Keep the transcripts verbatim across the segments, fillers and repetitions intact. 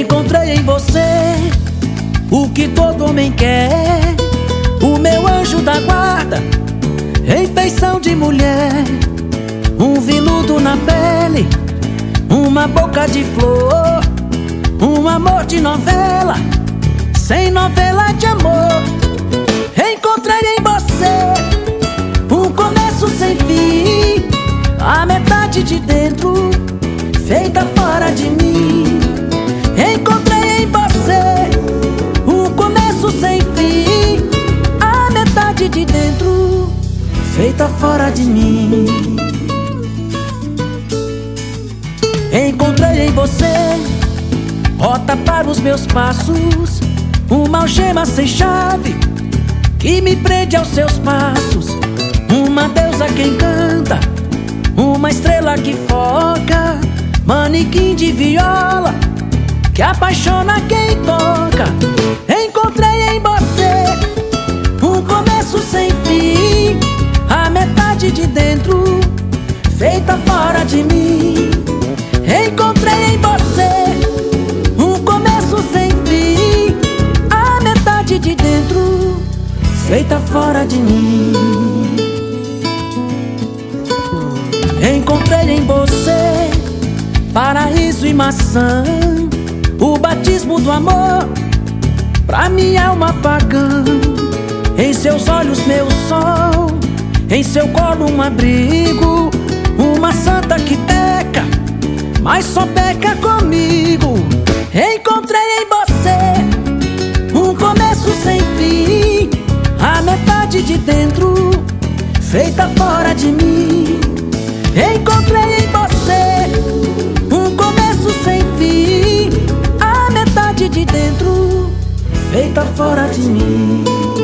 Encontrei em você o que todo homem quer, o meu anjo da guarda, em feição de mulher. Um veludo na pele, uma boca de flor, um amor de novela, sem novela de amor. Encontrei em você um começo sem fim, a metade de dentro, feita fora de mim. Encontrei em você um começo sem fim, a metade de dentro, feita fora de mim. Encontrei em você rota para os meus passos, uma algema sem chave que me prende aos seus passos. Uma deusa que encanta, uma estrela que foca, manequim de viola que apaixona quem toca. Encontrei em você um começo sem fim, a metade de dentro, feita fora de mim. Encontrei em você um começo sem fim, a metade de dentro, feita fora de mim. Encontrei em você paraíso e maçã, o batismo do amor pra minha alma pagã. Em seus olhos meu sol, em seu colo um abrigo, uma santa que peca, mas só peca comigo. Encontrei em você um começo sem fim, a metade de dentro, feita fora de mim. Encontrei em você um começo sem fim, a metade de dentro, feita fora de mim.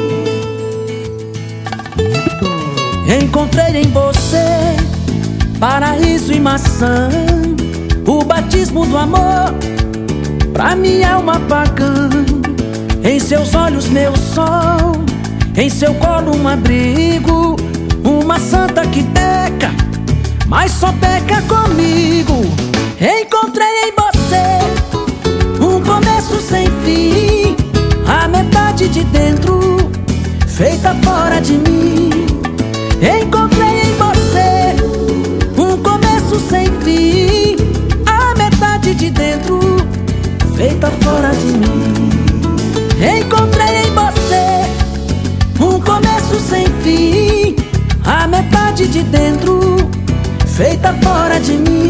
Encontrei em você paraíso e maçã, o batismo do amor pra minha alma pagã. Em seus olhos meu sol, em seu colo um abrigo, uma santa que peca, mas só peca comigo. Encontrei em você um começo sem fim, a metade de dentro, feita fora de mim. Encontrei em você um começo sem fim, a metade de dentro, feita fora de mim. Encontrei em você um começo sem fim, a metade de dentro, feita fora de mim.